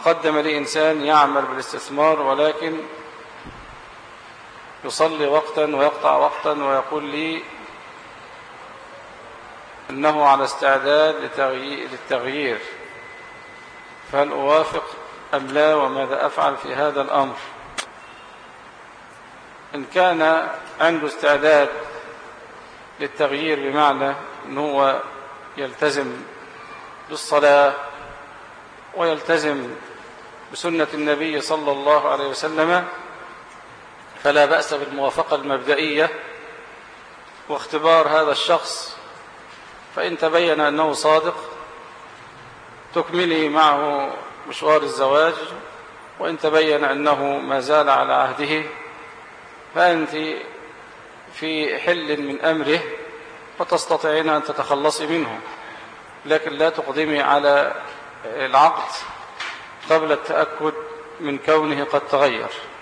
تقدم لي إنسان يعمل بالاستثمار ولكن يصلي وقتا ويقطع وقتا ويقول لي إنه على استعداد للتغيير، فهل أوافق أم لا، وماذا أفعل في هذا الأمر؟ إن كان عنده استعداد للتغيير بمعنى أنه يلتزم بالصلاة ويلتزم بسنة النبي صلى الله عليه وسلم، فلا بأس بالموافقة المبدئية واختبار هذا الشخص، فإن تبين أنه صادق تكملي معه مشوار الزواج، وإن تبين أنه ما زال على عهده فأنت في حل من أمره وتستطيعين أن تتخلصي منه، لكن لا تقدمي على العقد قبل التأكد من كونه قد تغير.